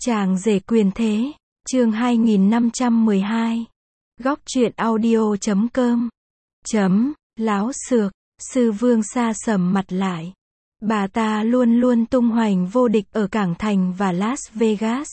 Chàng rể quyền thế, chương 2512. Góc truyện audio.com. Láo xược, sư vương sa sầm mặt lại. Bà ta luôn luôn tung hoành vô địch ở cảng thành và Las Vegas.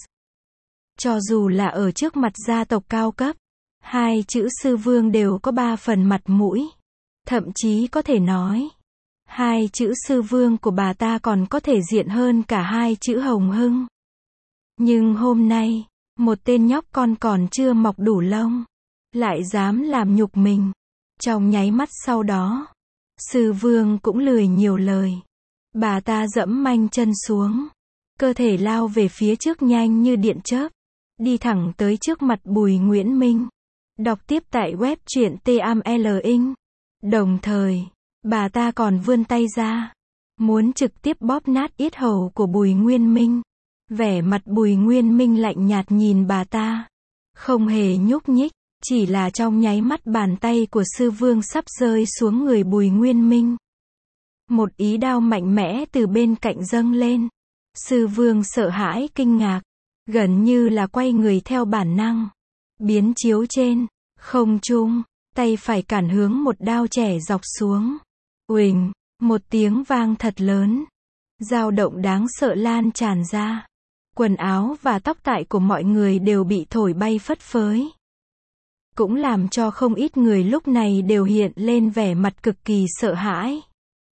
Cho dù là ở trước mặt gia tộc cao cấp, hai chữ sư vương đều có 3 phần mặt mũi. Thậm chí có thể nói, hai chữ sư vương của bà ta còn có thể diện hơn cả hai chữ hồng hưng. Nhưng hôm nay, một tên nhóc con còn chưa mọc đủ lông, lại dám làm nhục mình. Trong nháy mắt sau đó, sư vương cũng lười nhiều lời. Bà ta dẫm manh chân xuống, cơ thể lao về phía trước nhanh như điện chớp, đi thẳng tới trước mặt Bùi Nguyễn Minh. Đọc tiếp tại web truyện TAMLINH. Đồng thời, bà ta còn vươn tay ra, muốn trực tiếp bóp nát yết hầu của Bùi Nguyên Minh. Vẻ mặt Bùi Nguyên Minh lạnh nhạt nhìn bà ta, không hề nhúc nhích, chỉ là trong nháy mắt bàn tay của sư vương sắp rơi xuống người Bùi Nguyên Minh. Một ý đao mạnh mẽ từ bên cạnh dâng lên. Sư vương sợ hãi kinh ngạc, gần như là quay người theo bản năng. Biến chiếu trên không trung, tay phải cản hướng một đao chẻ dọc xuống. Uỳnh, một tiếng vang thật lớn, dao động đáng sợ lan tràn ra. Quần áo và tóc tai của mọi người đều bị thổi bay phất phới. Cũng làm cho không ít người lúc này đều hiện lên vẻ mặt cực kỳ sợ hãi.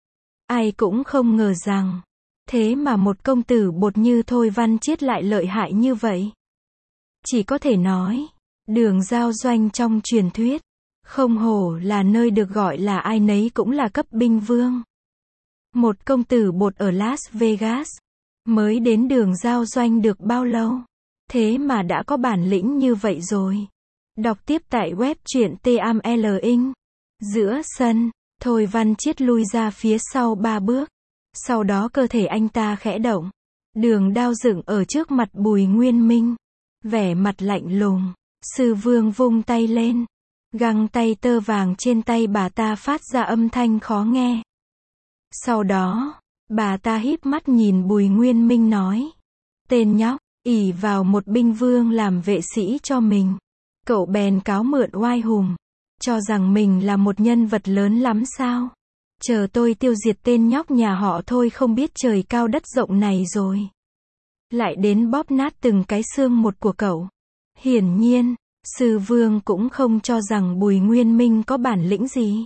Ai cũng không ngờ rằng, thế mà một công tử bột như Thôi Văn Chiết lại lợi hại như vậy. Chỉ có thể nói, Đường Giao Doanh trong truyền thuyết, không hổ là nơi được gọi là ai nấy cũng là cấp binh vương. Một công tử bột ở Las Vegas, mới đến Đường Giao Doanh được bao lâu, thế mà đã có bản lĩnh như vậy rồi. Đọc tiếp tại web truyện TAMLINH. Giữa sân, Thôi Văn Chiết lui ra phía sau 3 bước. Sau đó cơ thể anh ta khẽ động. Đường đao dựng ở trước mặt Bùi Nguyên Minh. Vẻ mặt lạnh lùng. Sư vương vung tay lên. Găng tay tơ vàng trên tay bà ta phát ra âm thanh khó nghe. Sau đó, bà ta híp mắt nhìn Bùi Nguyên Minh nói. Tên nhóc, ỷ vào một binh vương làm vệ sĩ cho mình. Cậu bèn cáo mượn oai hùng, cho rằng mình là một nhân vật lớn lắm sao? Chờ tôi tiêu diệt tên nhóc nhà họ Thôi không biết trời cao đất rộng này rồi. Lại đến bóp nát từng cái xương một của cậu. Hiển nhiên, sư vương cũng không cho rằng Bùi Nguyên Minh có bản lĩnh gì.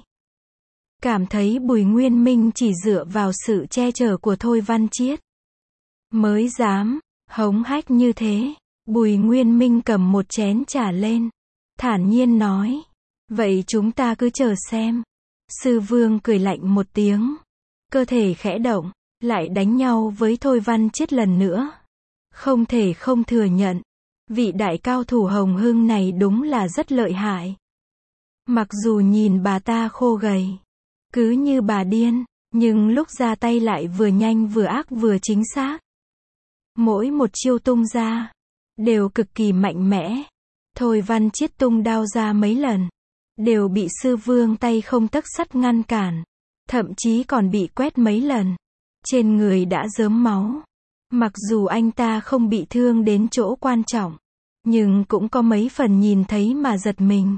Cảm thấy Bùi Nguyên Minh chỉ dựa vào sự che chở của Thôi Văn Chiết mới dám hống hách như thế. Bùi Nguyên Minh cầm một chén trà lên, thản nhiên nói. Vậy chúng ta cứ chờ xem. Sư vương cười lạnh một tiếng, cơ thể khẽ động, lại đánh nhau với Thôi Văn Chiết lần nữa. Không thể không thừa nhận, vị đại cao thủ hồng hưng này đúng là rất lợi hại. Mặc dù nhìn bà ta khô gầy, cứ như bà điên, nhưng lúc ra tay lại vừa nhanh vừa ác vừa chính xác. Mỗi một chiêu tung ra đều cực kỳ mạnh mẽ. Thôi Văn Chiết tung đao ra mấy lần, đều bị sư vương tay không tấc sắt ngăn cản. Thậm chí còn bị quét mấy lần. Trên người đã rớm máu. Mặc dù anh ta không bị thương đến chỗ quan trọng, nhưng cũng có mấy phần nhìn thấy mà giật mình.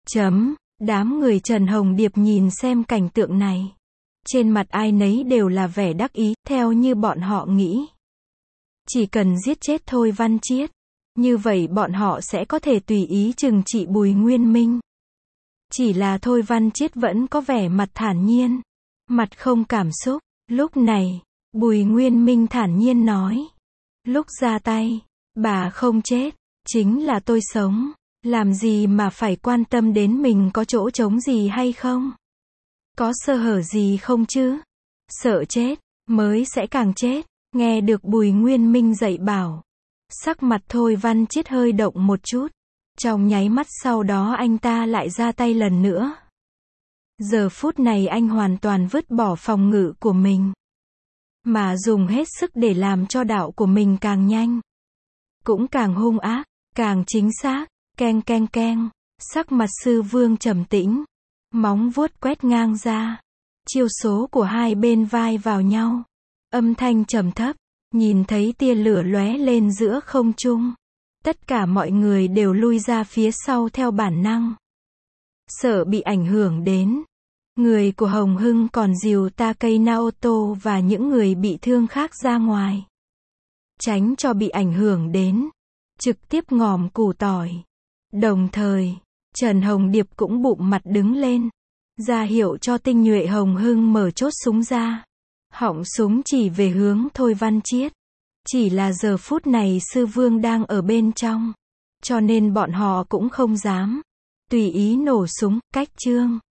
Đám người Trần Hồng Điệp nhìn xem cảnh tượng này. Trên mặt ai nấy đều là vẻ đắc ý, theo như bọn họ nghĩ. Chỉ cần giết chết Thôi Văn Chiết, như vậy bọn họ sẽ có thể tùy ý trừng trị Bùi Nguyên Minh. Chỉ là Thôi Văn Chiết vẫn có vẻ mặt thản nhiên, mặt không cảm xúc. Lúc này, Bùi Nguyên Minh thản nhiên nói. Lúc ra tay, bà không chết, chính là tôi sống. Làm gì mà phải quan tâm đến mình có chỗ trống gì hay không? Có sơ hở gì không chứ? Sợ chết, mới sẽ càng chết. Nghe được Bùi Nguyên Minh dạy bảo, sắc mặt Thôi Văn Chiết hơi động một chút. Trong nháy mắt sau đó anh ta lại ra tay lần nữa. Giờ phút này anh hoàn toàn vứt bỏ phòng ngự của mình, mà dùng hết sức để làm cho đạo của mình càng nhanh, cũng càng hung ác, càng chính xác. Keng keng keng. Sắc mặt sư vương trầm tĩnh, móng vuốt quét ngang ra. Chiêu số của hai bên vai vào nhau. Âm thanh trầm thấp, Nhìn thấy tia lửa lóe lên giữa không trung. Tất cả mọi người đều lui ra phía sau theo bản năng. Sợ bị ảnh hưởng đến. Người của Hồng Hưng còn dìu Takei Naoto và những người bị thương khác ra ngoài. Tránh cho bị ảnh hưởng đến. Trực tiếp ngòm củ tỏi. Đồng thời, Trần Hồng Điệp cũng bụng mặt đứng lên. Ra hiệu cho tinh nhuệ Hồng Hưng mở chốt súng ra. Họng súng chỉ về hướng Thôi Văn Chiết. Chỉ là giờ phút này sư vương đang ở bên trong. Cho nên bọn họ cũng không dám tùy ý nổ súng, cách Trương